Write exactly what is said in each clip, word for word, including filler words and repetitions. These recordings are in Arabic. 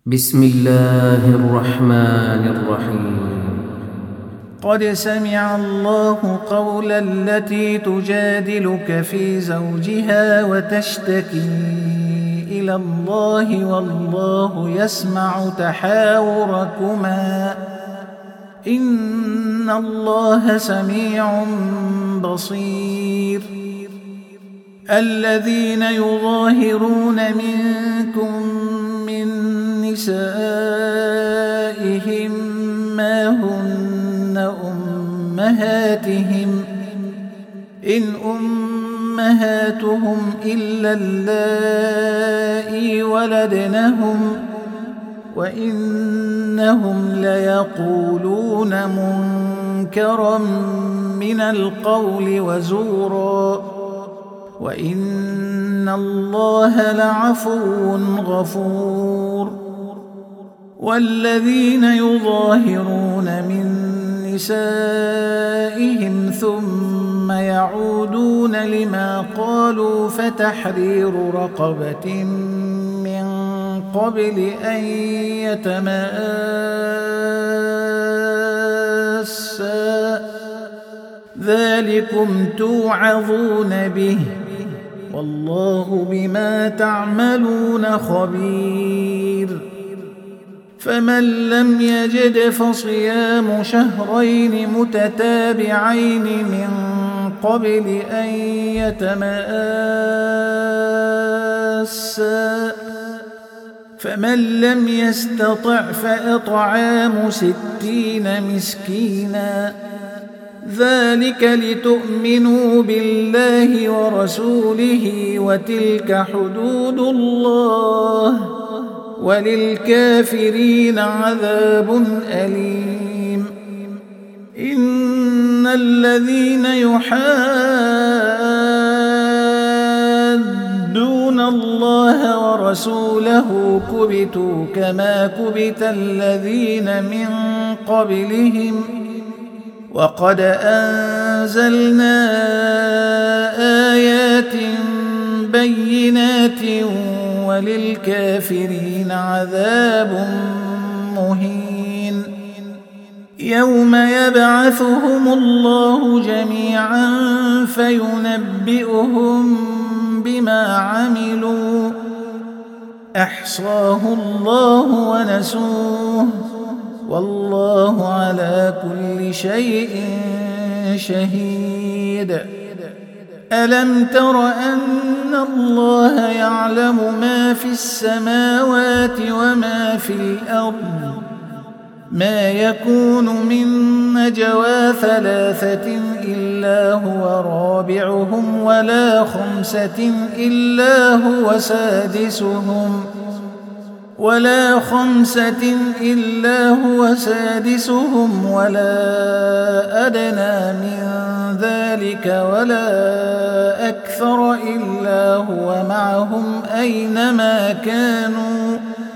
بسم الله الرحمن الرحيم. قد سمع الله قول التي تجادلك في زوجها وتشتكي إلى الله والله يسمع تحاوركما إن الله سميع بصير. الذين يظاهرون منكم من نسائهم ما هن أمهاتهم إن أمهاتهم إلا اللائي ولدنهم وإنهم ليقولون منكرا من القول وزورا وإن الله لعفو غفور. والذين يظاهرون من نسائهم ثم يعودون لما قالوا فتحرير رقبة من قبل أن يتماسا ذلكم توعظون به والله بما تعملون خبير. فمن لم يجد فصيام شهرين متتابعين من قبل أن يتماسا فمن لم يستطع فإطعام ستين مسكينا ذلك لتؤمنوا بالله ورسوله وتلك حدود الله وللكافرين عذاب أليم. إن الذين يحادون الله ورسوله كبتوا كما كبت الذين من قبلهم وقد أنزلنا آيات بينات وللكافرين عذاب مهين. يوم يبعثهم الله جميعا فينبئهم بما عملوا أحصاه الله ونسوه والله على كل شيء شهيد. ألم تر أن الله يعلم ما في السماوات وما في الأرض ما يكون من نجوى ثلاثة إلا هو رابعهم ولا خمسة إلا هو سادسهم ولا خمسة إلا هو سادسهم ولا أدنى من ذلك ولا أكثر إلا هو معهم أينما كانوا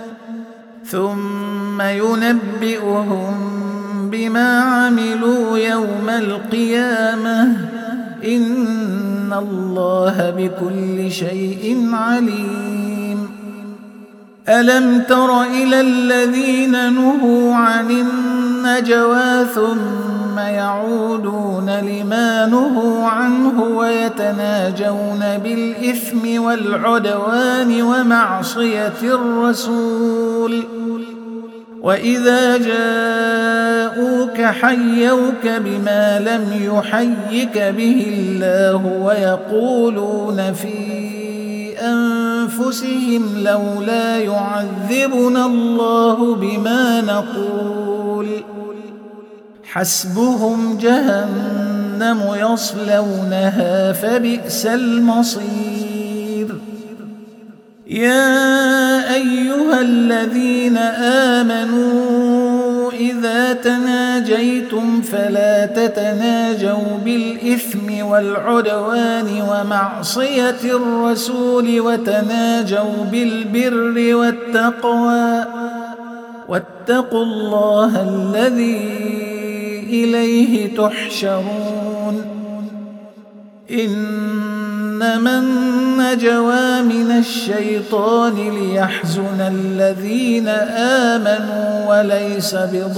ثم ينبئهم بما عملوا يوم القيامة إن الله بكل شيء عليم. ألم تر إلى الذين نهوا عن النجوى ثم يعودون لما نهوا عنه ويتناجون بالإثم والعدوان ومعصية الرسول وإذا جاءوك حيوك بما لم يحيك به الله ويقولون في أنفسهم لولا يعذبنا الله بما نقول حسبهم جهنم يصلونها فبئس المصير. يا أيها الذين آمنوا إذا تناجيتم فلا تتناجوا بالإثم والعدوان ومعصية الرسول وتناجوا بالبر والتقوى واتقوا الله الذي إليه تحشرون. إنما النجوى من الشيطان ليحزن الذين آمنوا وليس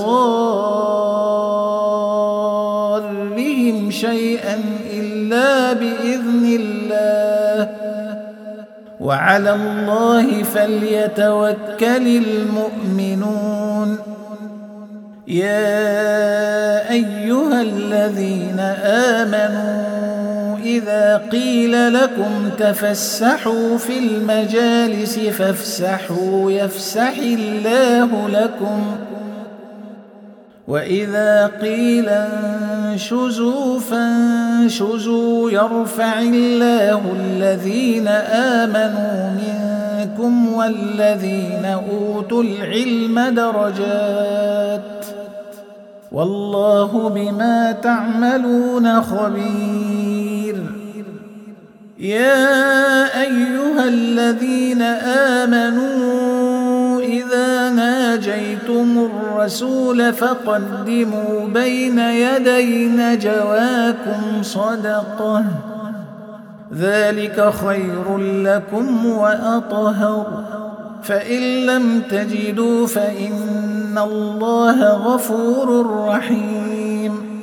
بضارهم شيئا إلا بإذن الله وعلى الله فليتوكل المؤمنون. يا أيها الذين آمنوا إذا قيل لكم تفسحوا في المجالس فافسحوا يفسح الله لكم وإذا قيل انشزوا فانشزوا يرفع الله الذين آمنوا منكم والذين أوتوا العلم درجات والله بما تعملون خبير. يا أيها الذين آمنوا إذا ناجيتم الرسول فقدموا بين يدي نجواكم صدقة ذلك خير لكم وأطهر فإن لم تجدوا فإن الله غفور رحيم.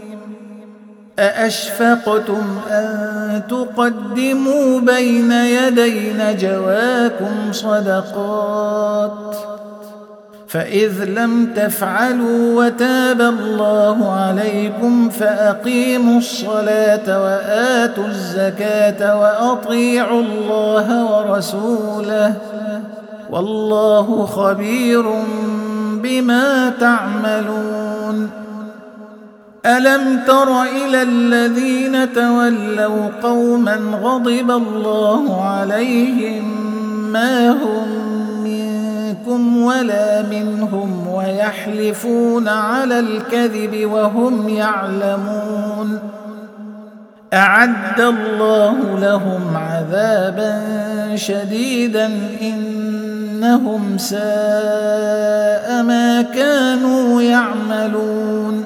أأشفقتم أن تقدموا بين يدي نجواكم صدقات فإذ لم تفعلوا وتاب الله عليكم فأقيموا الصلاة وآتوا الزكاة وأطيعوا الله ورسوله والله خبير بما تعملون. ألم تر إلى الذين تولوا قوما غضب الله عليهم ما هم منكم ولا منهم ويحلفون على الكذب وهم يعلمون أعد الله لهم عذابا شديدا إنهم ساء ما كانوا يعملون.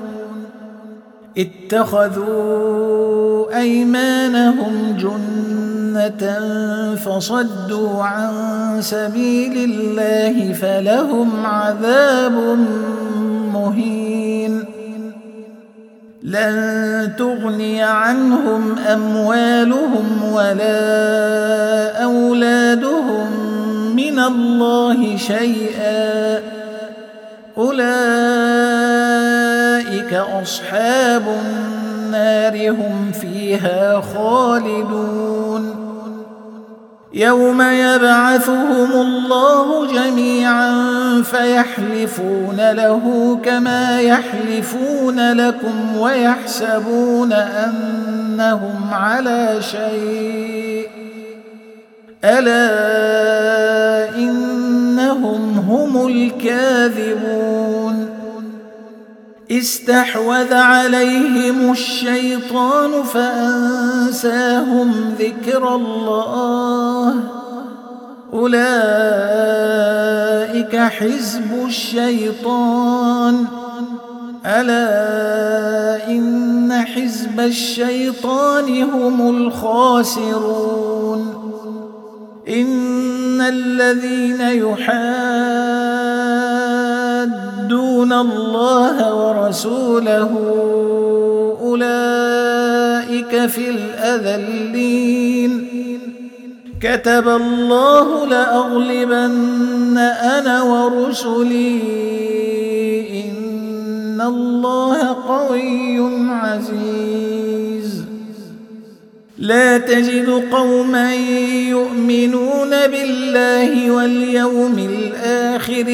اتخذوا أيمانهم جنة فصدوا عن سبيل الله فلهم عذاب مهين. لن تغني عنهم أموالهم ولا أولادهم من الله شيئا أولئك أصحاب النار هم فيها خالدون. يوم يبعثهم الله جميعا فيحلفون له كما يحلفون لكم ويحسبون أنهم على شيء ألا إنهم هم الكاذبون. استحوذ عليهم الشيطان فأنساهم ذكر الله أولئك حزب الشيطان ألا إن حزب الشيطان هم الخاسرون. إن الذين يحادون الله ورسوله أولئك في الأذلين. كتب الله لأغلبن أنا ورسلي إن الله قوي عزيز. لا تجد قوما يؤمنون بالله واليوم الآخر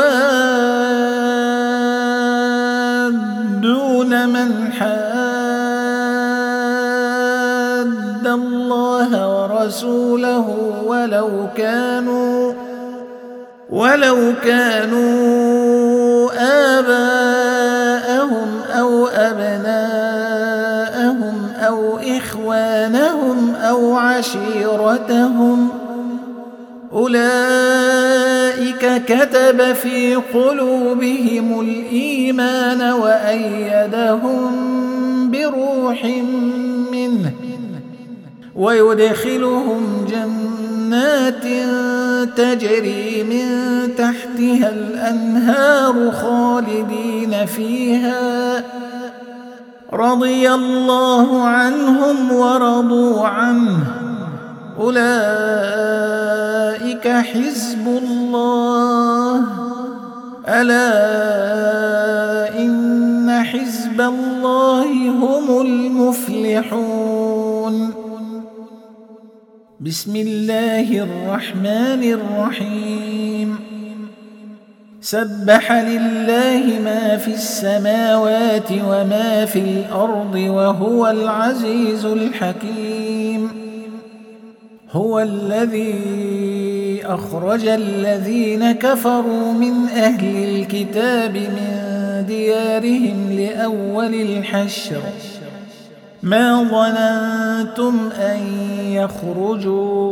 يوادون من حاد الله ورسوله ولو كانوا ولو كانوا آباءهم أو أبناءهم أو إخوانهم أو عشيرتهم أولئك كتب في قلوبهم الإيمان وأيدهم بروح منه ويدخلهم جنات تجري من تحتها الأنهار خالدين فيها رضي الله عنهم ورضوا عنه أولئك حزب الله ألا إن حزب الله هم المفلحون. بسم الله الرحمن الرحيم. سبح لله ما في السماوات وما في الأرض وهو العزيز الحكيم. هو الذي أخرج الذين كفروا من أهل الكتاب من ديارهم لأول الحشر ما ظننتم أن يخرجوا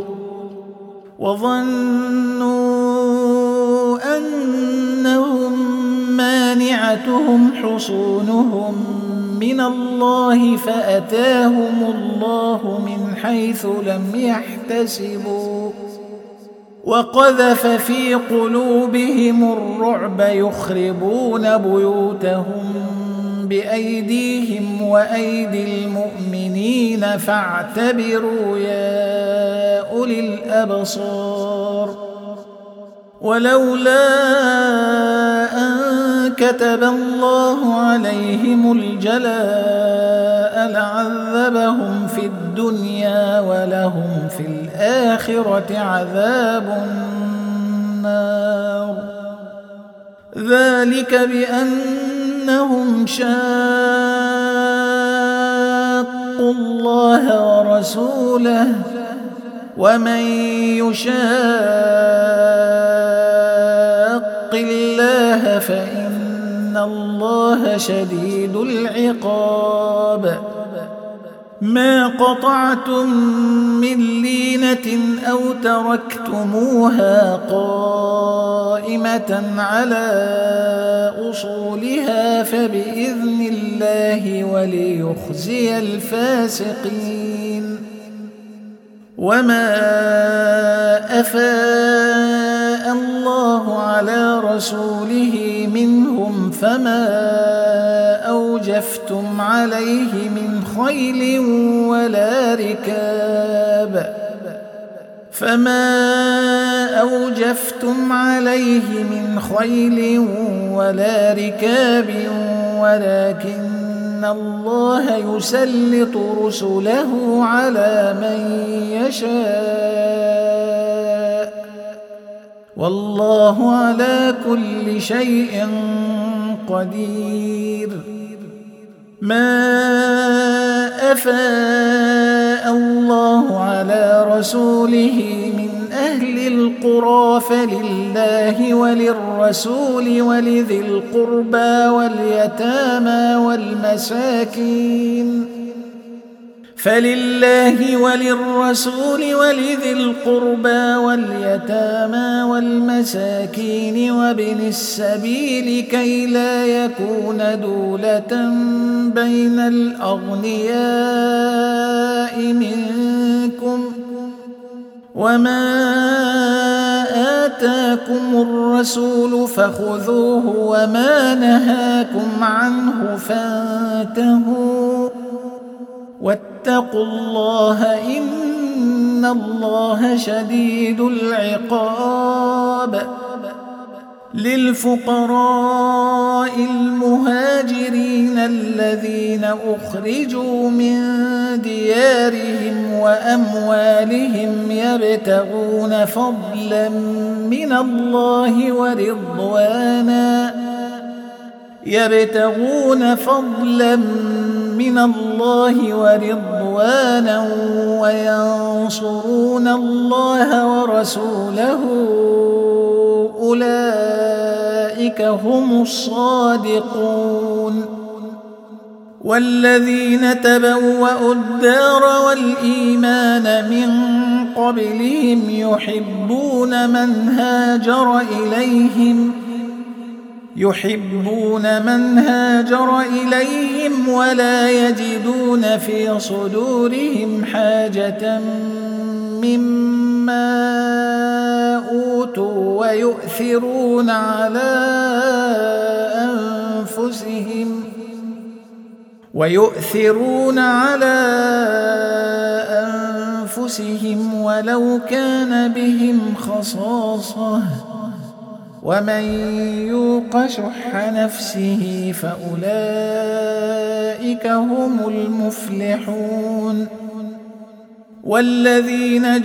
وظنوا أنهم مانعتهم حصونهم من الله فأتاهم الله من حيث لم يحتسبوا وقذف في قلوبهم الرعب يخربون بيوتهم بأيديهم وأيدي المؤمنين فاعتبروا يا أولي الأبصار. ولولا أن كتب الله عليهم الجلاء لعذبهم في الدنيا ولهم في الآخرة عذاب النار ذلك بأنهم شاقوا الله ورسوله ومن يشاق الله فإن الله شديد العقاب. ما قطعتم من لينة أو تركتموها قائمة على أصولها فبإذن الله وليخزي الفاسقين. وما أفاء الله على رسوله منهم فما أوجفتم عليه من خيل ولا ركاب فما أوجفتم عليه من خيل ولا ركاب ولكن الله يسلط رسله على من يشاء والله على كل شيء قدير. ما أفاء الله على رسوله من أهل القرى فلله وللرسول ولذي القربى واليتامى والمساكين فلله وللرسول ولذي القربى واليتامى والمساكين وابن السبيل كي لا يكون دولة بين الأغنياء منكم وما آتاكم الرسول فخذوه وما نهاكم عنه فانتهوا واتقوا الله إن الله شديد العقاب. للفقراء المهاجرين الذين أخرجوا من ديارهم وأموالهم يبتغون فضلا من الله ورضوانا يبتغون فضلا من الله ورضوانا وينصرون الله ورسوله أولئك هم الصادقون. والذين تبوأوا الدار والإيمان من قبلهم يحبون من هاجر إليهم يحبون من هاجر إليهم ولا يجدون في صدورهم حاجة مما أوتوا ويؤثرون على أنفسهم ويؤثرون على أنفسهم ولو كان بهم خصاصة ومن يوق شح نفسه فأولئك هم المفلحون والذين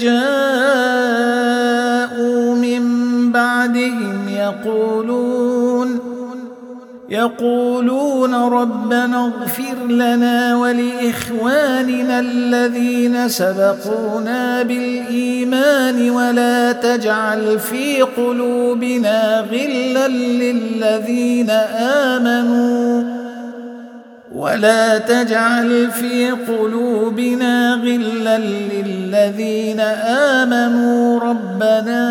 جاءوا من بعدهم يقولون يقولون ربنا اغفر لنا ولإخواننا الذين سبقونا بالإيمان ولا تجعل في قلوبنا غلا للذين آمنوا ولا تجعل في قلوبنا غلا للذين آمنوا ربنا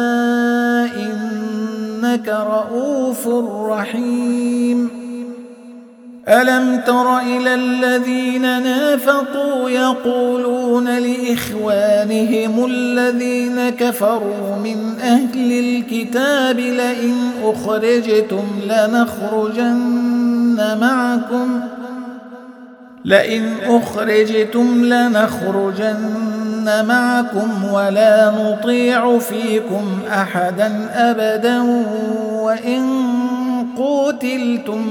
إنك رؤوف رحيم ألم تر إلى الذين نافقوا يقولون لإخوانهم الذين كفروا من أهل الكتاب لئن أخرجتم لنخرجن معكم لئن أخرجتم لنخرجن معكم ولا نطيع فيكم أحدا أبدا وإن قوتلتم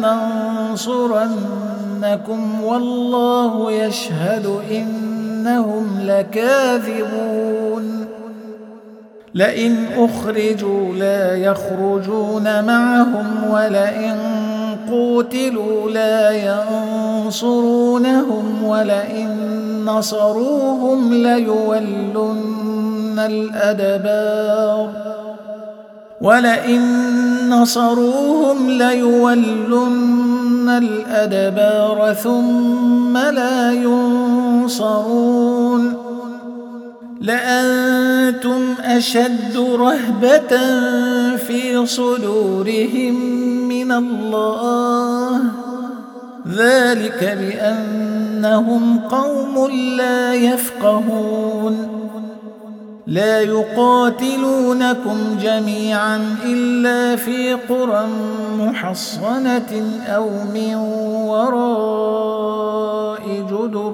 لننصرنكم والله يشهد إنهم لكاذبون لئن أخرجوا لا يخرجون معهم ولئن قوتلوا لا ينصرونهم ولئن نصروهم ليولن الأدبار ولئن نصروهم ليولن الأدبار ثم لا ينصرون لأنتم أشد رهبة في صدورهم من الله ذلك بأنهم قوم لا يفقهون لا يقاتلونكم جميعا إلا في قرى محصنة أو من وراء جدر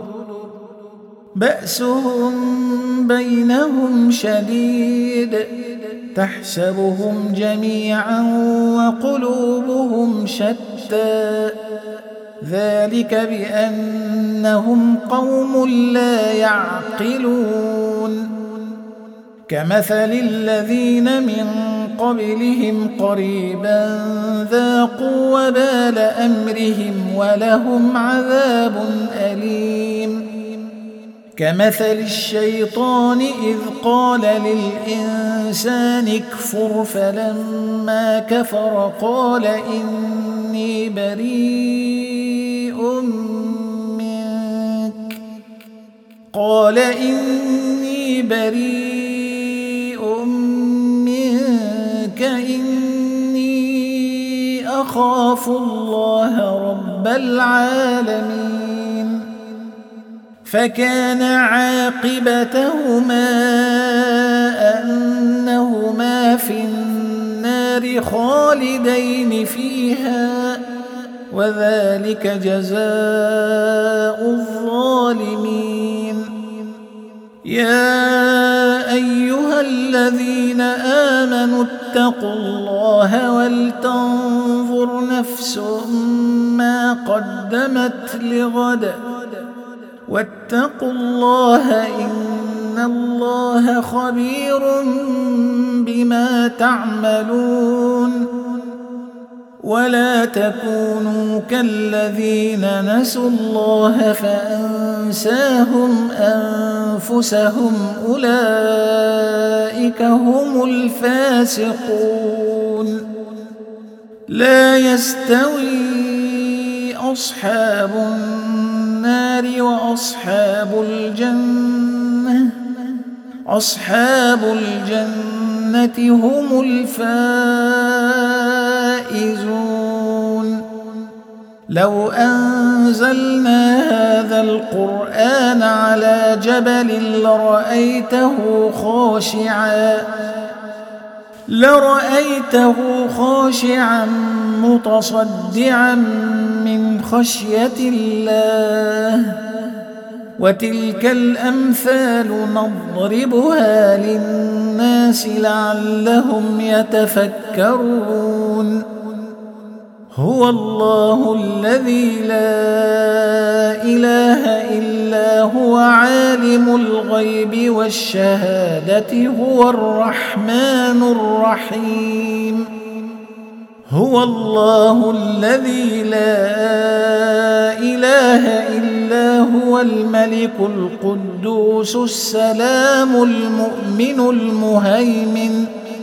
بأسهم بينهم شديد تحسبهم جميعا وقلوبهم شتى ذلك بأنهم قوم لا يعقلون كمثل الذين من قبلهم قريبا ذاقوا وبال أمرهم ولهم عذاب أليم كمثل الشيطان إذ قال للإنسان اكفر فلما كفر قال إني بريء منك قال إني بريء منك إني أخاف الله رب العالمين فكان عاقبتهما أنهما في النار خالدين فيها وذلك جزاء الظالمين يا أيها الذين آمنوا اتقوا الله ولتنظر نفس ما قدمت لغد واتقوا الله إن الله خبير بما تعملون ولا تكونوا كالذين نسوا الله فأنساهم أنفسهم أولئك هم الفاسقون لا يستوي أصحاب النار وأصحاب الجنة أصحاب الجنة هم الفائزون فائزون لو أنزلنا هذا القرآن على جبل لرأيته خاشعا لرأيته خاشعا متصدعا من خشية الله وتلك الأمثال نضربها للناس لعلهم يتفكرون هو الله الذي لا إله إلا هو عالم الغيب والشهادة هو الرحمن الرحيم هو الله الذي لا إله إلا هو الملك القدوس السلام المؤمن المهيمن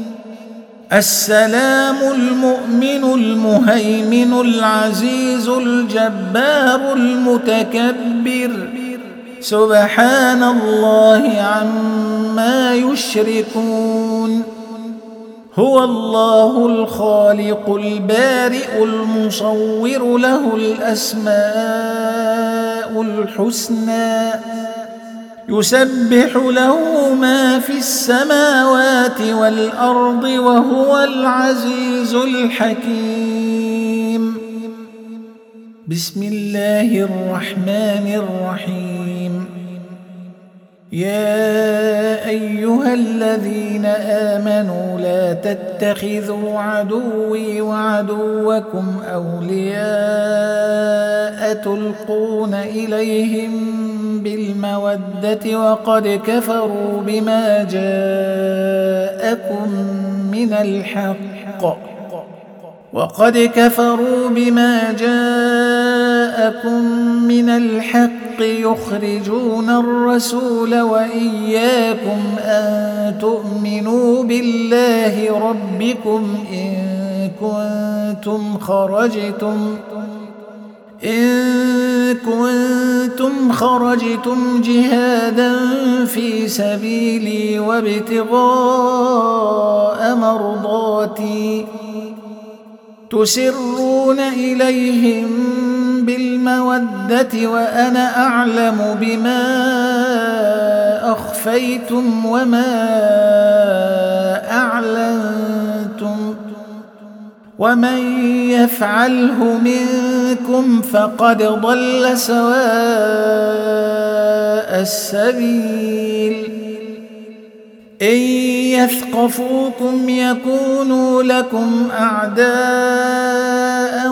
السلام المؤمن المهيمن العزيز الجبار المتكبر سبحان الله عما يشركون هو الله الخالق البارئ المصور له الأسماء الحسنى يسبح له ما في السماوات والأرض وهو العزيز الحكيم بسم الله الرحمن الرحيم يا أيها الذين آمنوا لا تتخذوا عدوي وعدوكم أولياء تلقون إليهم بالمودة وقد كفروا بما جاءكم من الحق وقد كفروا بما جاءكم من الحق يخرجون الرسول وإياكم أن تؤمنوا بالله ربكم إن كنتم خرجتم إن كنتم خرجتم جهادا في سبيلي وابتغاء مرضاتي تسرون إليهم بالمودة وأنا أعلم بما أخفيتم وما أعلنتم ومن يفعله منكم فقد ضل سواء السبيل إن يثقفوكم يكونوا لكم أعداء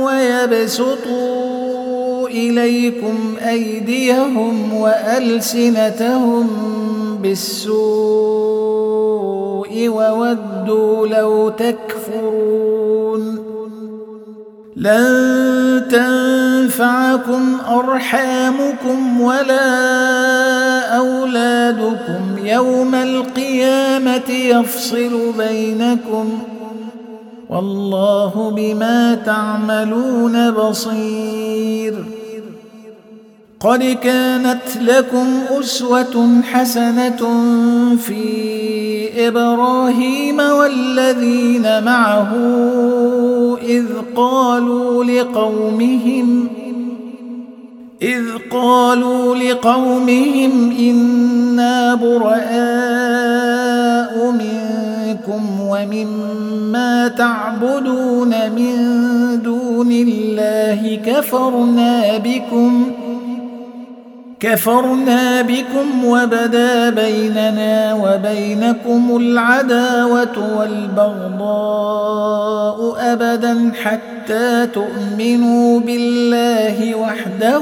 ويبسطوا إليكم أيديهم وألسنتهم بالسوء وودوا لو تكفرون لن تنفعكم أرحامكم ولا أولادكم يوم القيامة يفصل بينكم والله بما تعملون بصير قد كانت لكم أسوة حسنة في إبراهيم والذين معه إذ قالوا لقومهم إذ قالوا لقومهم إنا براء منكم ومما تعبدون من دون الله كفرنا بكم كفرنا بكم وبدا بيننا وبينكم العداوة والبغضاء أبدا حتى تؤمنوا بالله وحده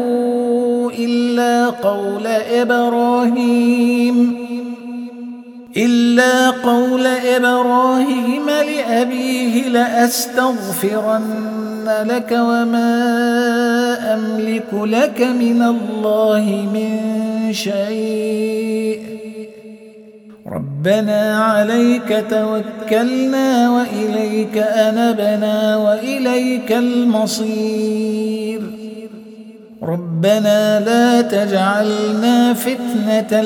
إلا قول إبراهيم إلا قول إبراهيم لأبيه لأستغفرن لك وما أملك لك من الله من شيء ربنا عليك توكلنا وإليك أنبنا وإليك المصير ربنا لا تجعلنا فتنة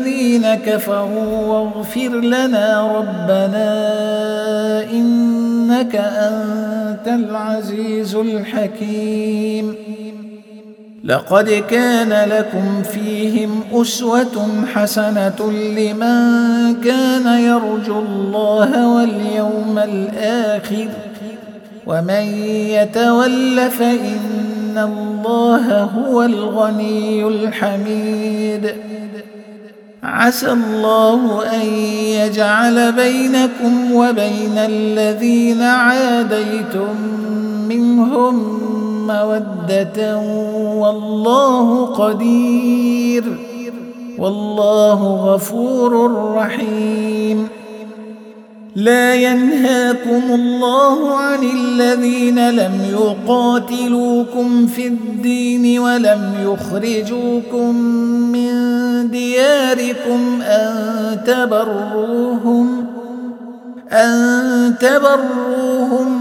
للذين كفروا واغفر لنا ربنا إنك إنك أنت العزيز الحكيم. لقد كان لكم فيهم أسوة حسنة لمن كان يرجو الله واليوم الآخر ومن يتول فإن الله هو الغني الحميد. عسى الله أن يجعل بينكم وبين الذين عاديتم منهم مودة والله قدير والله غفور رحيم. لا ينهاكم الله عن الذين لم يقاتلوكم في الدين ولم يخرجوكم من دياركم أن تبروهم أن تبروهم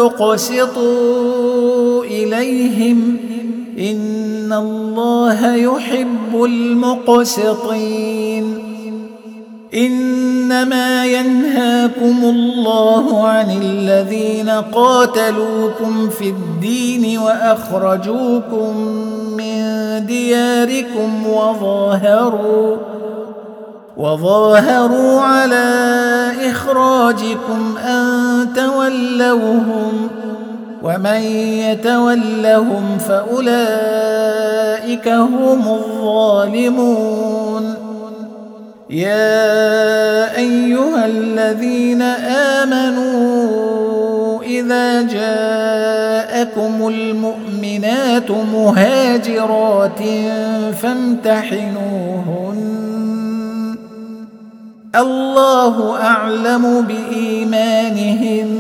وتقسطوا إليهم إن الله يحب المقسطين. إنما ينهاكم الله عن الذين قاتلوكم في الدين وأخرجوكم من دياركم وظاهروا وظاهروا على إخراجكم أن تولوهم ومن يتولهم فأولئك هم الظالمون. يا أيها الذين آمنوا إذا جاءكم المؤمنات مهاجرات فامتحنوهن الله أعلم بإيمانهن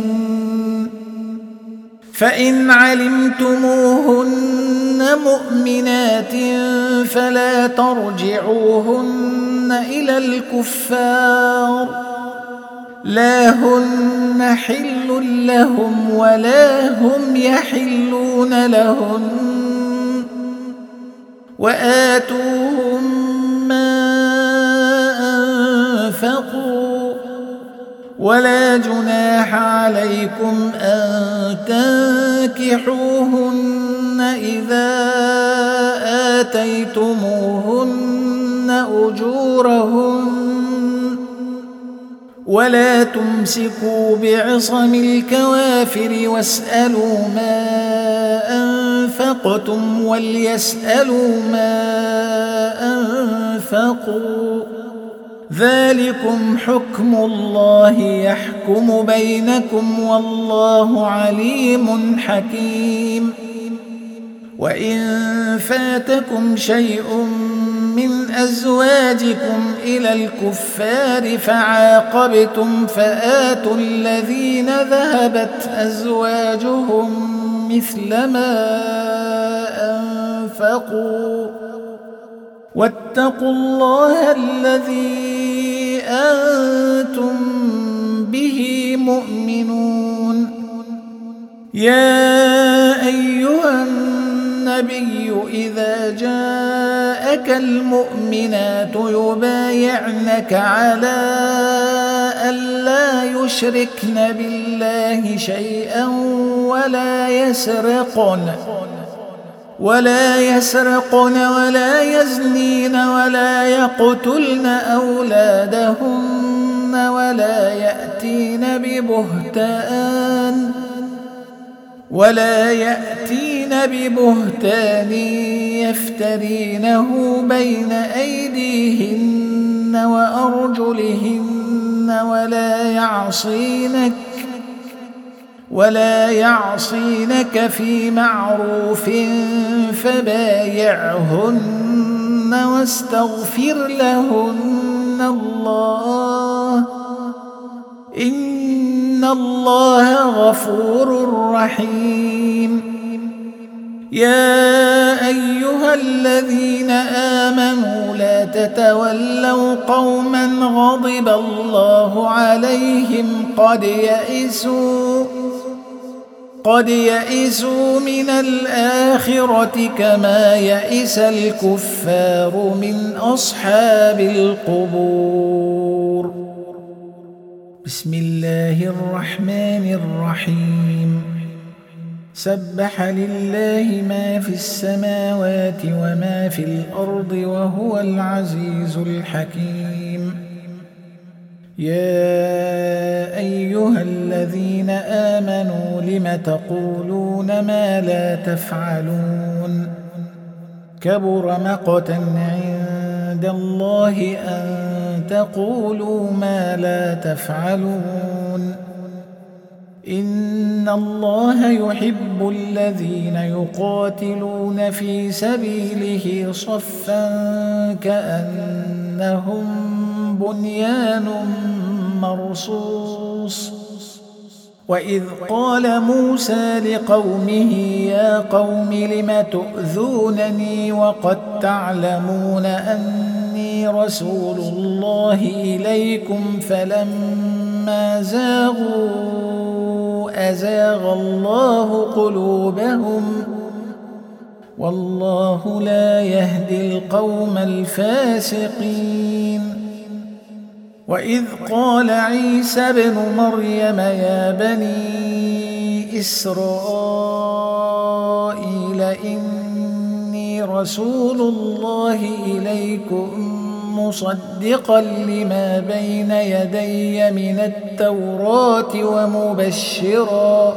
فإن علمتموهن مؤمنات فلا ترجعوهن إلى الكفار لا هن حل لهم ولا هم يحلون لهن وآتوهم ما أنفقوا ولا جناح عليكم أن تنكحوهن إذا آتيتموهن أجورهن ولا تمسكوا بعصم الكوافر واسألوا ما أنفقتم وليسألوا ما أنفقوا ذلكم حكم الله يحكم بينكم والله عليم حكيم. وإن فاتكم شيء من أزواجكم إلى الكفار فعاقبتم فآتوا الذين ذهبت أزواجهم مثل ما أنفقوا واتقوا الله الذي أنتم به مؤمنون. يا أيها النبي إذا جاءك المؤمنات يبايعنك على ألا يشركن بالله شيئا ولا يسرقن ولا يسرقن ولا يزنين ولا يقتلن أولادهن ولا يأتين ببهتان ولا يأتين ببهتان يفترينه بين أيديهن وأرجلهن ولا يعصينك ولا يعصينك في معروف فبايعهن واستغفر لهن الله إن الله غفور رحيم. يا أيها الذين آمنوا لا تتولوا قوما غضب الله عليهم قد يئسوا قد يئسوا من الآخرة كما يئس الكفار من أصحاب القبور. بسم الله الرحمن الرحيم سبح لله ما في السماوات وما في الأرض وهو العزيز الحكيم يا أيها الذين آمنوا لم تقولون ما لا تفعلون كبر مقتا عند الله أن تقولوا ما لا تفعلون إن الله يحب الذين يقاتلون في سبيله صفا كأنهم بنيان مرصوص وإذ قال موسى لقومه يا قوم لم تؤذونني وقد تعلمون أني رسول الله إليكم فلما زاغوا أزاغ الله قلوبهم والله لا يهدي القوم الفاسقين وإذ قال عيسى ابن مريم يا بني إسرائيل إني رسول الله إليكم مصدقا لما بين يدي من التوراة ومبشرا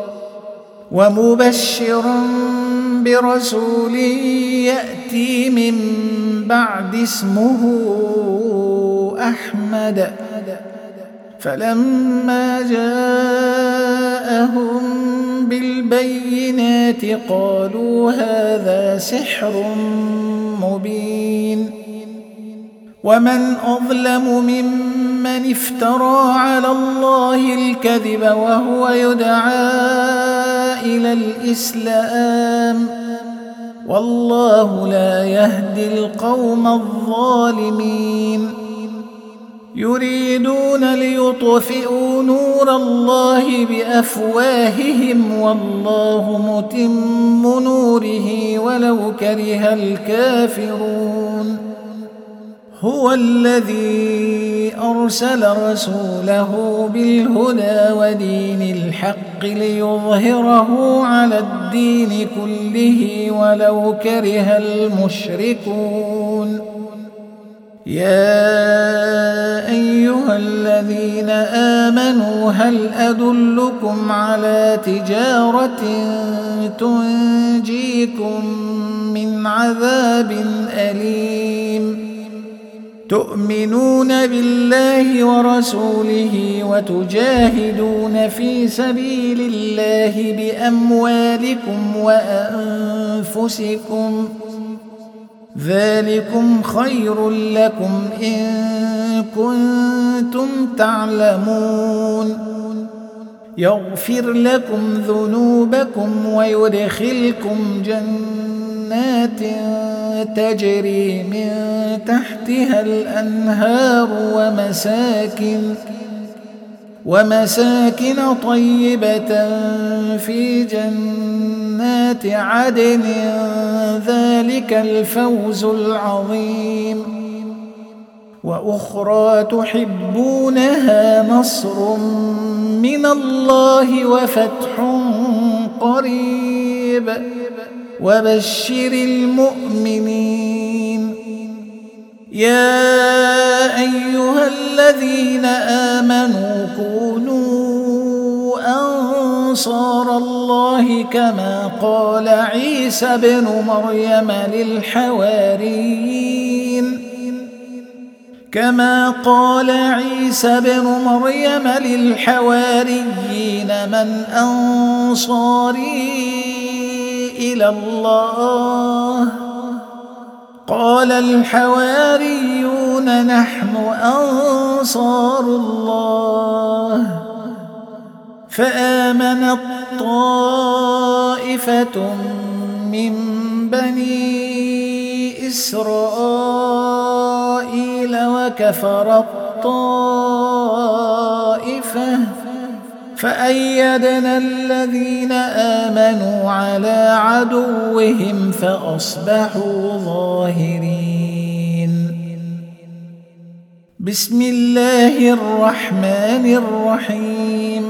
ومبشرا برسول يأتي من بعد اسمه أحمد فلما جاءهم بالبينات قالوا هذا سحر مبين ومن أظلم ممن افترى على الله الكذب وهو يدعى إلى الإسلام والله لا يهدي القوم الظالمين يريدون ليطفئوا نور الله بأفواههم والله متم نوره ولو كره الكافرون هو الذي أرسل رسوله بالهدى ودين الحق ليظهره على الدين كله ولو كره المشركون يا أيها الذين آمنوا هل أدلكم على تجارة تنجيكم من عذاب أليم تؤمنون بالله ورسوله وتجاهدون في سبيل الله بأموالكم وأنفسكم ذلكم خير لكم إن كنتم تعلمون يغفر لكم ذنوبكم ويدخلكم جنات تجري من تحتها الأنهار ومساكن ومساكن طيبة في جنات عدن ذلك الفوز العظيم وأخرى تحبونها نصر من الله وفتح قريب وبشر المؤمنين يا أيها الذين آمنوا كونوا أنصار الله كما قال عيسى ابن مريم للحواريين كما قال عيسى ابن مريم للحواريين من أنصاري إلى الله قال الحواريون نحن أنصار الله فآمنت طائفة من بني إسرائيل وكفرت طائفة فأيدنا الذين آمنوا على عدوهم فأصبحوا ظاهرين بسم الله الرحمن الرحيم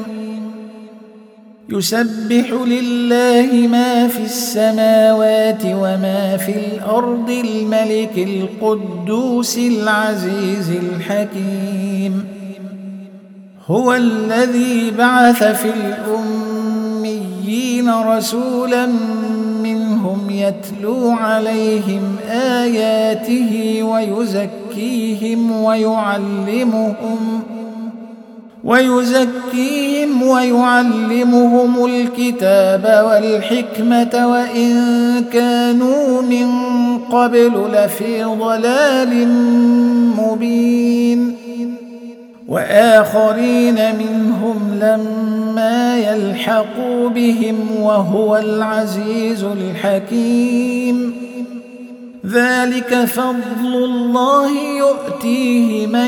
يسبح لله ما في السماوات وما في الأرض الملك القدوس العزيز الحكيم هو الذي بعث في الأميين رسولا منهم يتلو عليهم آياته ويزكيهم ويعلمهم ويزكيهم ويعلمهم الكتاب والحكمة وإن كانوا من قبل لفي ضلال مبين وآخرين منهم لما يلحقوا بهم وهو العزيز الحكيم ذلك فضل الله يؤتيه من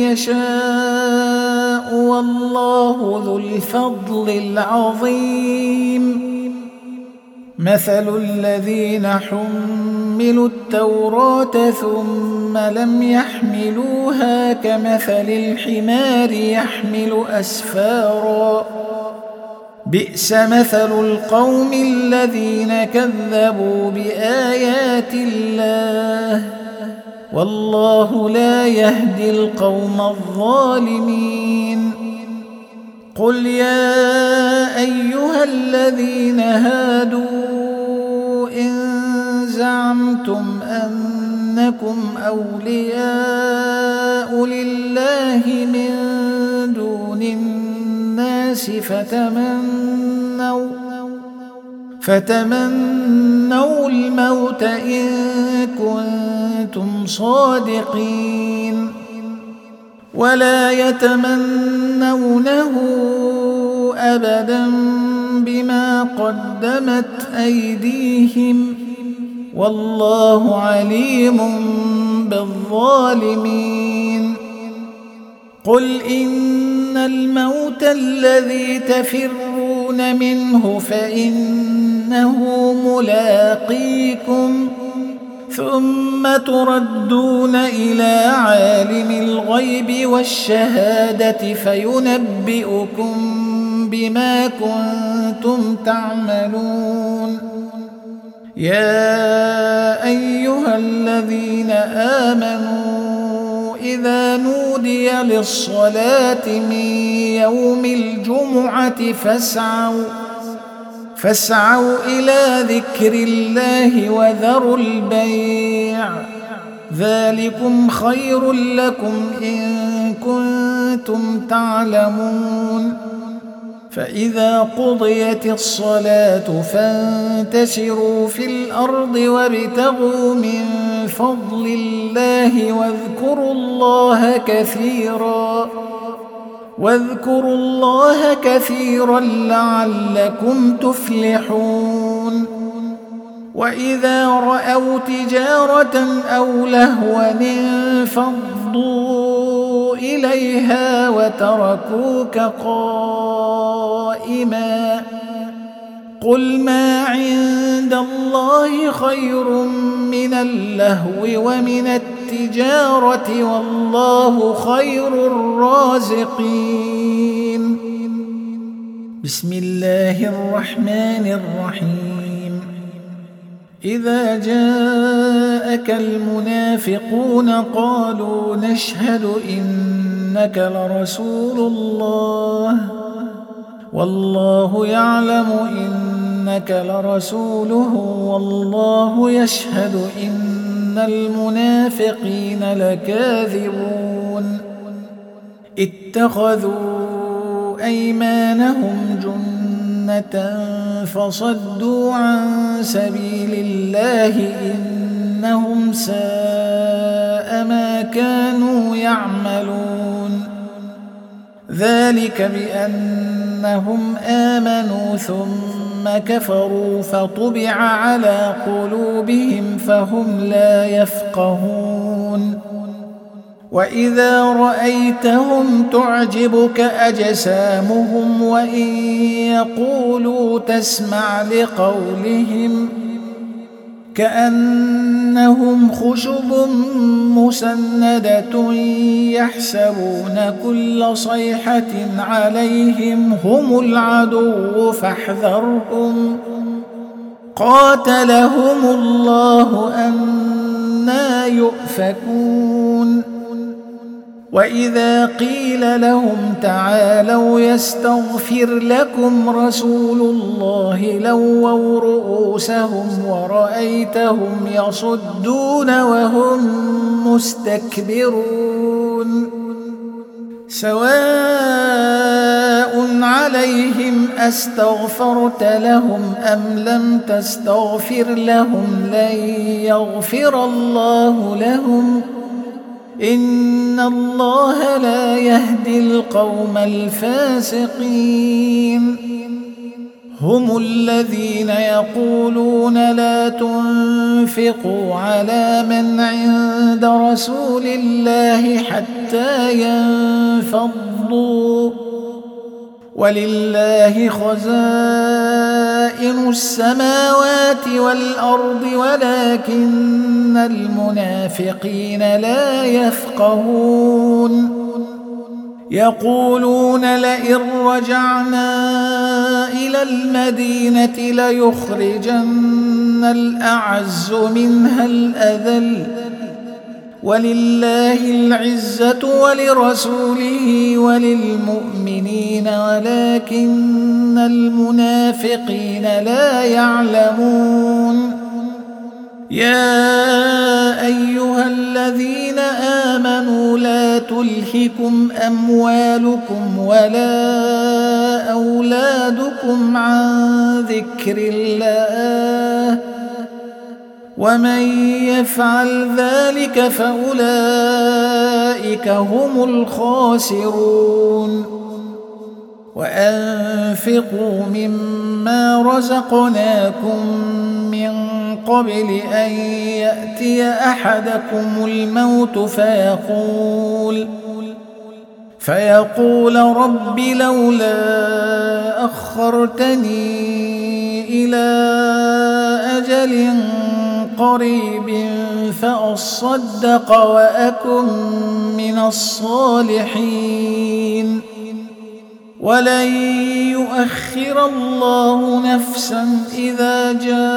يشاء والله ذو الفضل العظيم مثل الذين حملوا التوراة ثم لم يحملوها كمثل الحمار يحمل أسفارا بئس مثل القوم الذين كذبوا بآيات الله والله لا يهدي القوم الظالمين قل يا أيها الذين هادوا إن زعمتم أنكم أولياء لله من دون الناس فتمنوا فتمنوا الموت إن كنتم صادقين ولا يتمنونه أبدا بما قدمت أيديهم والله عليم بالظالمين قل إن الموت الذي تفرون منه فإنه ملاقيكم ثم تردون إلى عالم الغيب والشهادة فينبئكم بما كنتم تعملون يا أيها الذين آمنوا إذا نودي للصلاة من يوم الجمعة فاسعوا فاسعوا إلى ذكر الله وذروا البيع ذلكم خير لكم إن كنتم تعلمون فإذا قضيت الصلاة فانتشروا في الأرض وابتغوا من فضل الله واذكروا الله كثيرا واذكروا الله كثيرا لعلكم تفلحون وإذا رأوا تجارة أو لهوا انفضوا إليها وتركوك قائما قل ما عند الله خير من اللهو ومن التجارة والله خير الرازقين بسم الله الرحمن الرحيم إذا جاءك المنافقون قالوا نشهد إنك لرسول الله والله يعلم إنك لرسوله والله يشهد إن المنافقين لكاذبون اتخذوا أيمانهم جنة فصدوا عن سبيل الله إنهم ساء ما كانوا يعملون ذلك بأنهم آمنوا ثم كفروا فطبع على قلوبهم فهم لا يفقهون وإذا رأيتهم تعجبك أجسامهم وإن يقولوا تسمع لقولهم كأنهم خشب مسندة يحسبون كل صيحة عليهم هم العدو فاحذرهم قاتلهم الله أنى يؤفكون وإذا قيل لهم تعالوا يستغفر لكم رسول الله لووا رؤوسهم ورأيتهم يصدون وهم مستكبرون سواء عليهم أستغفرت لهم أم لم تستغفر لهم لن يغفر الله لهم إن الله لا يهدي القوم الفاسقين هم الذين يقولون لا تنفقوا على من عند رسول الله حتى ينفضوا ولله خزائن السماوات والأرض ولكن المنافقين لا يفقهون يقولون لئن رجعنا إلى المدينة ليخرجن الأعز منها الأذل ولله العزة ولرسوله وللمؤمنين ولكن المنافقين لا يعلمون يا أيها الذين آمنوا لا تلهكم أموالكم ولا أولادكم عن ذكر الله ومن يفعل ذلك فأولئك هم الخاسرون وأنفقوا مما رزقناكم من قبل أن يأتي أحدكم الموت فيقول فيقول رب لولا أخرتني إلى أجل قريب فأصدق وأكن من الصالحين ولن يؤخر الله نفسا إذا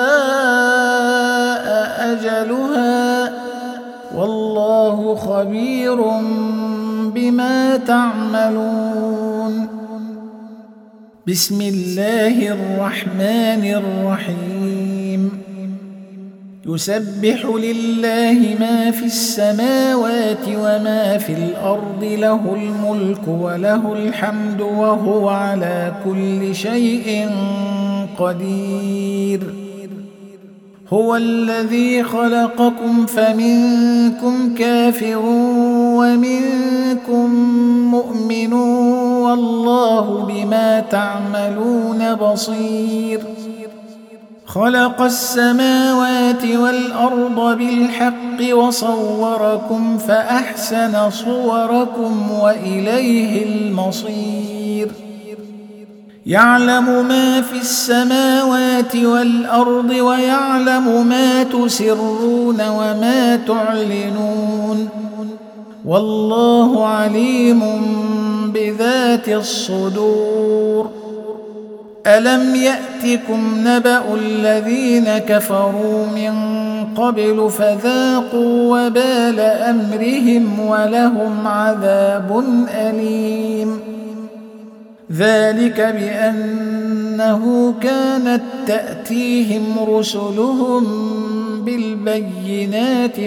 جاء أجلها والله خبير بما تعملون بسم الله الرحمن الرحيم يسبح لله ما في السماوات وما في الأرض له الملك وله الحمد وهو على كل شيء قدير هو الذي خلقكم فمنكم كافر ومنكم مؤمن والله بما تعملون بصير خلق السماوات والأرض بالحق وصوركم فأحسن صوركم وإليه المصير يعلم ما في السماوات والأرض ويعلم ما تسرون وما تعلنون والله عليم بذات الصدور ألم يأتكم نبأ الذين كفروا من قبل فذاقوا وبال أمرهم ولهم عذاب أليم ذلك بأنه كانت تأتيهم رسلهم بالبينات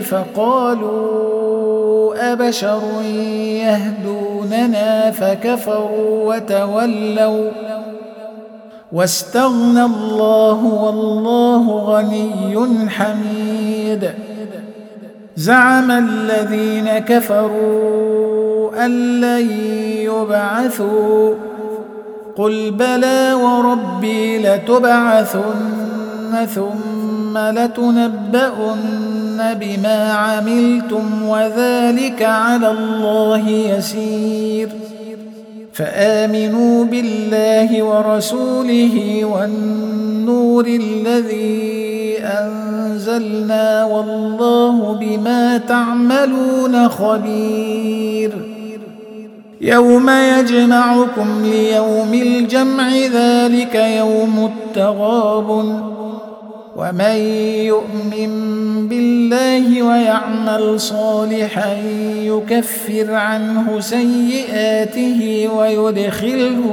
فقالوا أبشر يهدوننا فكفروا وتولوا واستغنى الله والله غني حميد زعم الذين كفروا أن لن يبعثوا قل بلى وربي لتبعثن ثم لتنبؤن بما عملتم وذلك على الله يسير فآمنوا بالله ورسوله والنور الذي أنزلنا والله بما تعملون خبير. يوم يجمعكم ليوم الجمع ذلك يوم التغابن ومن يؤمن بالله ويعمل صالحا يكفر عنه سيئاته ويدخله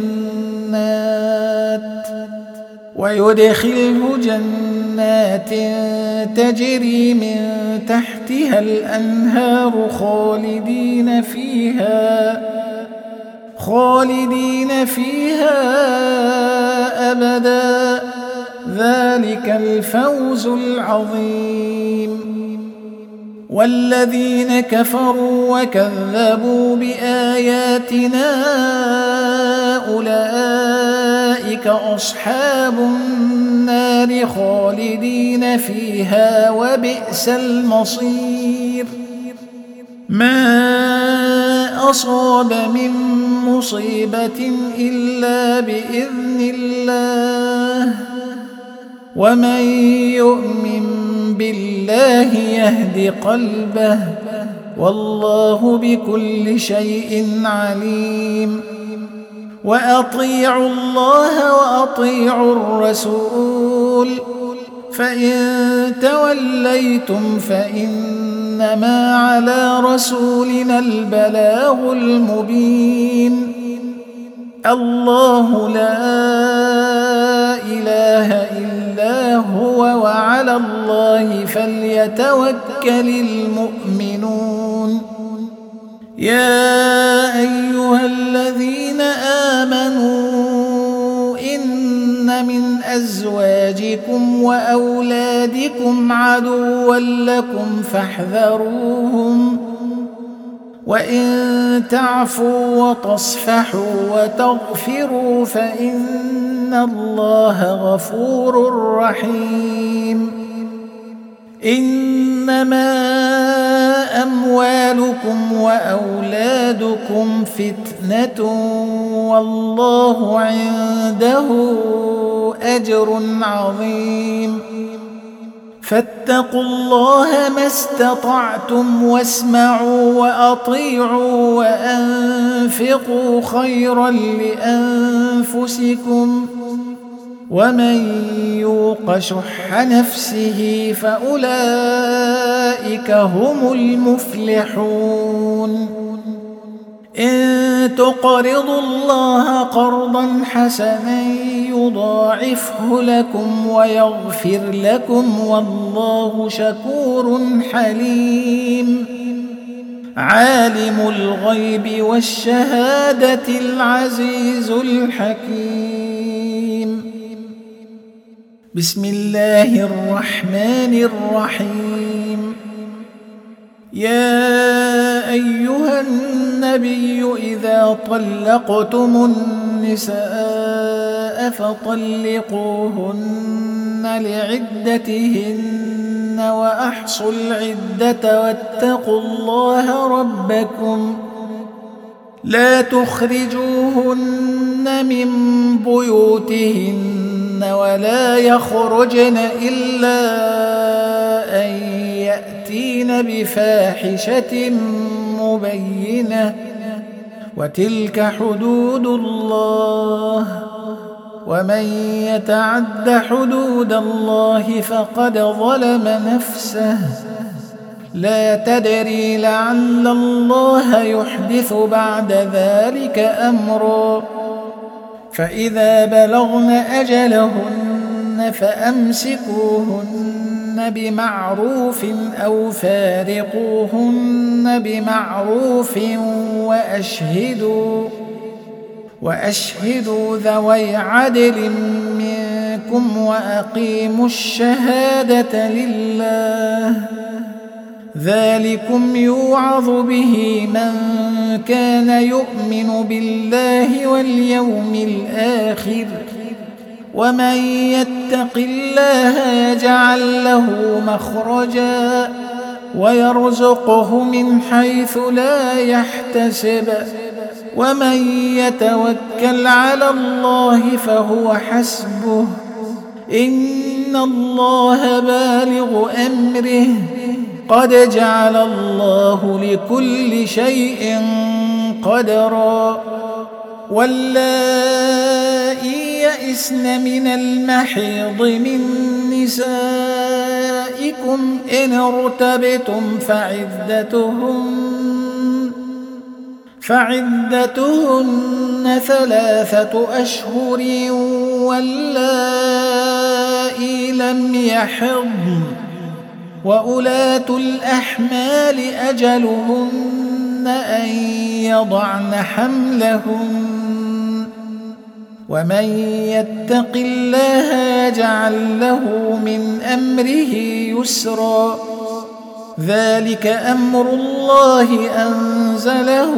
جنات ويدخله جنات تجري من تحتها الأنهار خالدين فيها خالدين فيها أبدا ذلك الفوز العظيم. والذين كفروا وكذبوا بآياتنا أولئك أصحاب النار خالدين فيها وبئس المصير. ما أصاب من مصيبة إلا بإذن الله ومن يؤمن بالله يهد قلبه والله بكل شيء عليم. وأطيعوا الله وأطيعوا الرسول فإن توليتم فإنما على رسولنا البلاغ المبين. الله لا إله إلا هو وعلى الله فليتوكل المؤمنون. يا أيها الذين آمنوا إن من أزواجكم وأولادكم عدوا لكم فاحذروهم وإن تعفوا وتصفحوا وتغفروا فإن الله غفور رحيم. إنما أموالكم وأولادكم فتنة والله عنده أجر عظيم. فاتقوا الله ما استطعتم واسمعوا وأطيعوا وأنفقوا خيرا لأنفسكم ومن يوق شح نفسه فأولئك هم المفلحون. إن تقرضوا الله قرضا حسنا يضاعفه لكم ويغفر لكم والله شكور حليم. عالم الغيب والشهادة العزيز الحكيم. بسم الله الرحمن الرحيم. يا أيها النبي إذا طلقتم النساء فطلقوهن لعدتهن وأحصوا العدة واتقوا الله ربكم لا تخرجوهن من بيوتهن ولا يخرجن إلا أن يأتين بفاحشة مبينة وتلك حدود الله ومن يتعد حدود الله فقد ظلم نفسه لا تدري لعل الله يحدث بعد ذلك أمرا. فإذا بلغن أجلهن فأمسكوهن بمعروف أو فارقوهن بمعروف وأشهدوا وأشهدوا ذوي عدل منكم وأقيموا الشهادة لله ذلكم يوعظ به من كان يؤمن بالله واليوم الآخر ومن يتق الله يجعل له مخرجا ويرزقه من حيث لا يحتسب ومن يتوكل على الله فهو حسبه إن الله بالغ أمره قد جعل الله لكل شيء قدرا واللائي يئسن من المحيض من نسائكم إن ارتبتم فعدتهن فعدتهن ثلاثة أشهر واللائي لم يحضن وأولاة الأحمال أجلهن أن يضعن حملهن ومن يتق الله يجعل له من أمره يسرا ذلك أمر الله أنزله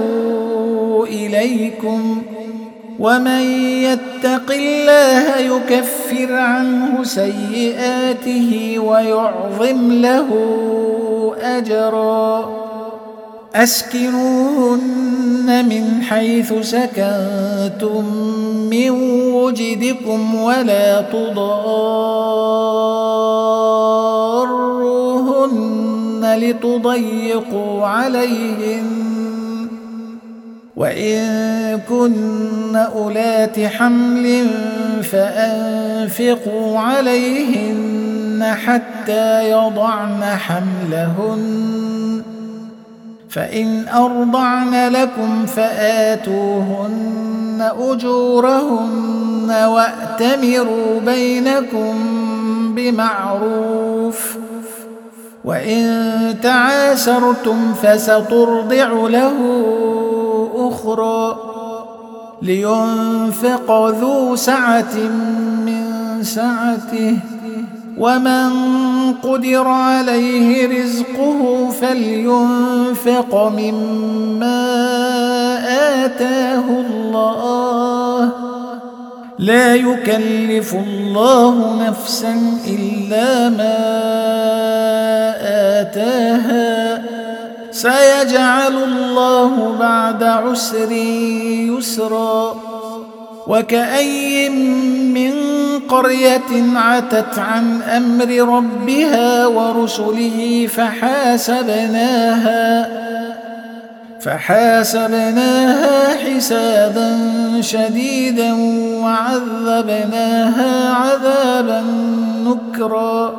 إليكم ومن يتق الله يكفر عنه سيئاته ويعظم له أجرا أسكنوهن من حيث سكنتم من وجدكم ولا تضاروهن لتضيقوا عليهن وإن كن أولات حمل فأنفقوا عليهن حتى يضعن حملهن فإن أرضعن لكم فآتوهن أجورهن وأتمروا بينكم بمعروف وإن تعاسرتم فسترضع له أخرى لينفق ذو سعة من سعته ومن قدر عليه رزقه فلينفق مما آتاه الله لا يكلف الله نفسا إلا ما آتاها سيجعل الله بعد عسر يسرا وكأي من قرية عتت عن أمر ربها ورسله فحاسبناها فحاسبناها حسابا شديدا وعذبناها عذابا نكرا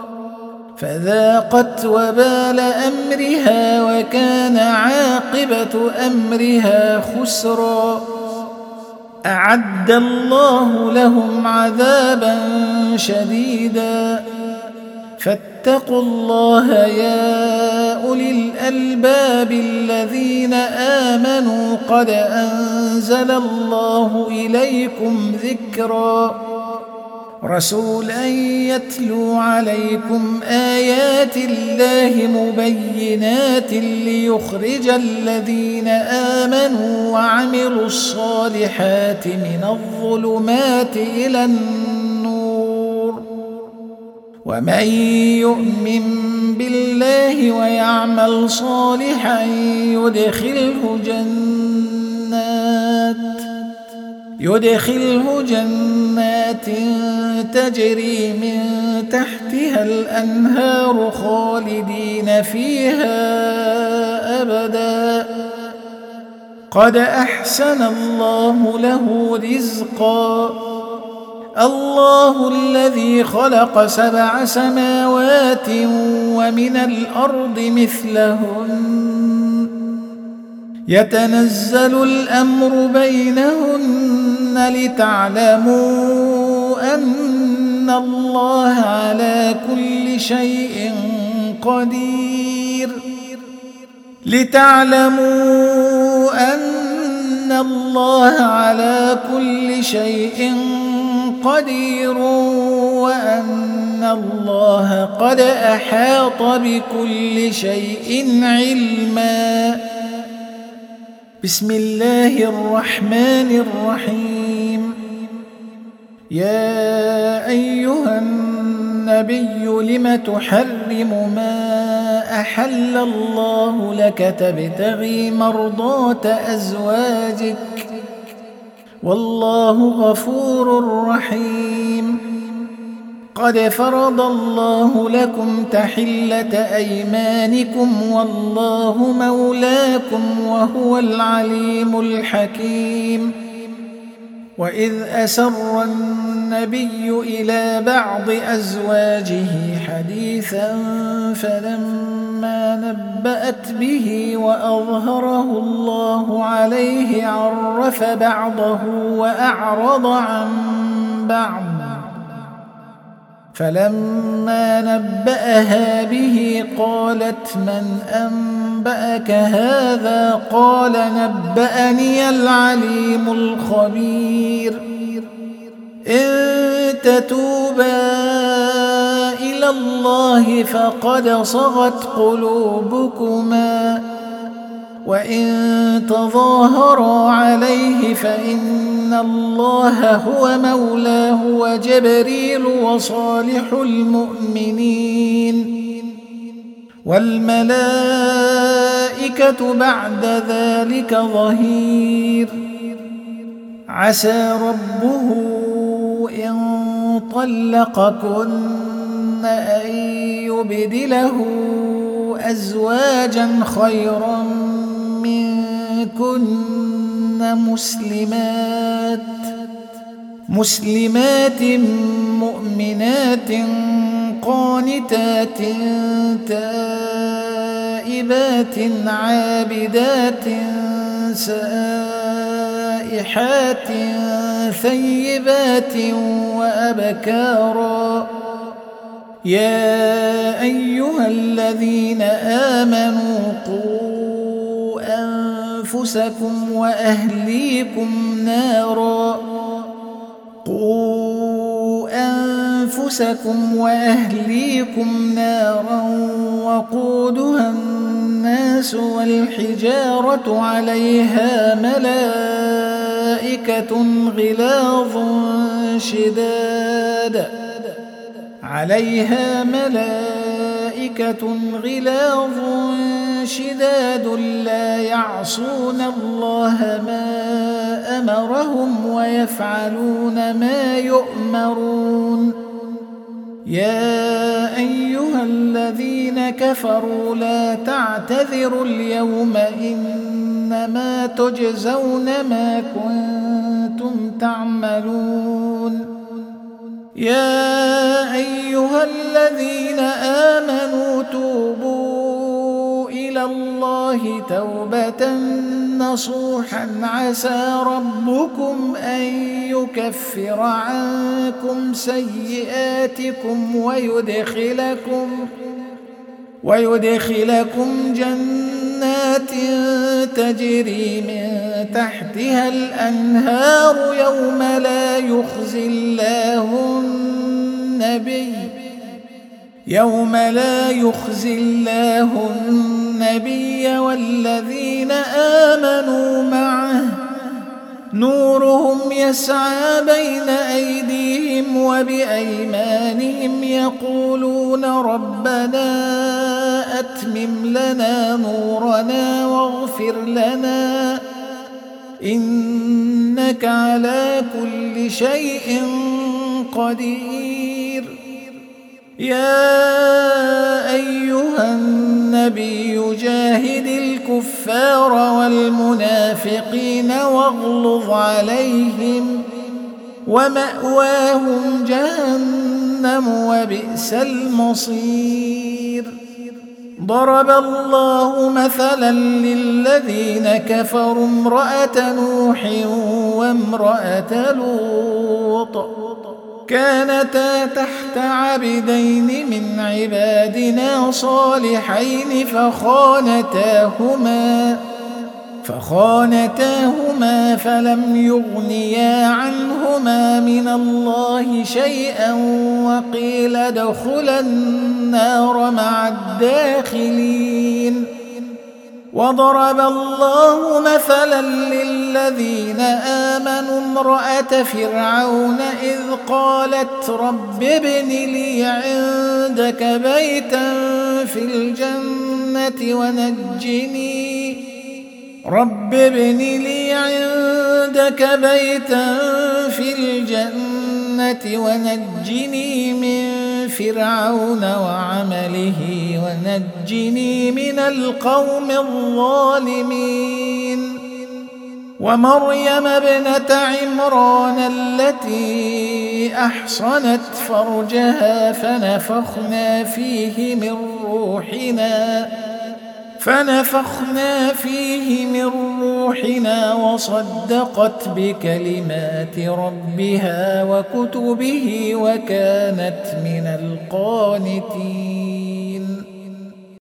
فذاقت وبال أمرها وكان عاقبة أمرها خسرا أعد الله لهم عذابا شديدا فاتقوا الله يا أولي الألباب الذين آمنوا قد أنزل الله إليكم ذكرا رسولا يتلو عليكم آيات الله مبينات ليخرج الذين آمنوا وعملوا الصالحات من الظلمات إلى النور ومن يؤمن بالله ويعمل صالحا يدخله جنات يدخله جنات تجري من تحتها الأنهار خالدين فيها أبدا قد أحسن الله له رزقا الله الذي خلق سبع سماوات ومن الأرض مثلهن يتنزل الأمر بينهن لتعلموا أن الله على كل شيء قدير لتعلموا أن الله على كل شيء قدير وأن الله قد أحاط بكل شيء علما بسم الله الرحمن الرحيم يا أيها النبي لم تحرم ما أحل الله لك تبتغي مرضات أزواجك والله غفور رحيم. قد فرض الله لكم تحلة أيمانكم والله مولاكم وهو العليم الحكيم. وإذ أسر النبي إلى بعض أزواجه حديثا فلما نبأت به وأظهره الله عليه عرف بعضه وأعرض عن بعض، فلما نبأها به قالت من أنبأك هذا؟ قال نبأني العليم الخبير. إن تتوبا إلى الله فقد صغت قلوبكما وإن تظاهرا عليه فإن الله هو مولاه وجبريل وصالح المؤمنين والملائكة بعد ذلك ظهير. عسى ربه إن طلقكن أن يبدله أزواجا خيرا منكن مسلمات مسلمات مؤمنات قانتات تائبات عابدات سائحات ثيبات وأبكارا. يا أيها الذين آمنوا قوا أنفسكم وأهليكم نارا قوا أنفسكم وأهليكم نارا وقودها الناس والحجارة عليها ملائكة غلاظ شداد عليها ملائكة غلاظ شداد لا يعصون الله ما أمرهم ويفعلون ما يؤمرون. يا أيها الذين كفروا لا تعتذروا اليوم إنما تجزون ما كنتم تعملون. يا أيها الذين آمنوا توبوا إلى الله توبة نصوحا عسى ربكم أن يكفر عنكم سيئاتكم ويدخلكم ويدخلكم جنات تجري من تحتها الأنهار يوم لا يخزي الله النبي يوم لا يخزي الله النبي والذين آمنوا معه نورهم يسعى بين أيديهم وبأيمانهم يقولون ربنا أتمم لنا نورنا واغفر لنا إنك على كل شيء قدير. يا أيها النبي جاهد الكفار والمنافقين واغلظ عليهم ومأواهم جهنم وبئس المصير. ضرب الله مثلا للذين كفروا امرأة نوح وامرأة لوط كانتا تحت عبدين من عبادنا صالحين فخانتاهما فخانتاهما فلم يغنيا عنهما من الله شيئا وقيل ادخلا النار مع الداخلين. وضرب الله مثلا للذين آمنوا امرأة فرعون إذ قالت رب ابن لي عندك بيتا في الجنة ونجني رب ابن لي عندك بيتا في الجنة ونجني من فرعون وعمله ونجني من القوم الظالمين ومريم ابنة عمران التي أحصنت فرجها فنفخنا فيه من روحنا فنفخنا فيه من روحنا وصدقت بكلمات ربها وكتبه وكانت من القانتين